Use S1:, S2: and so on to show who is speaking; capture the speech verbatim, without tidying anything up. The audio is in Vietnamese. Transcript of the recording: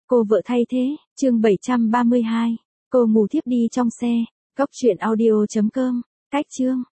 S1: Cô vợ thay thế, chương bảy trăm ba mươi hai. Cô ngủ thiếp đi trong xe. Cốc truyện audio chấm com. Cách chương.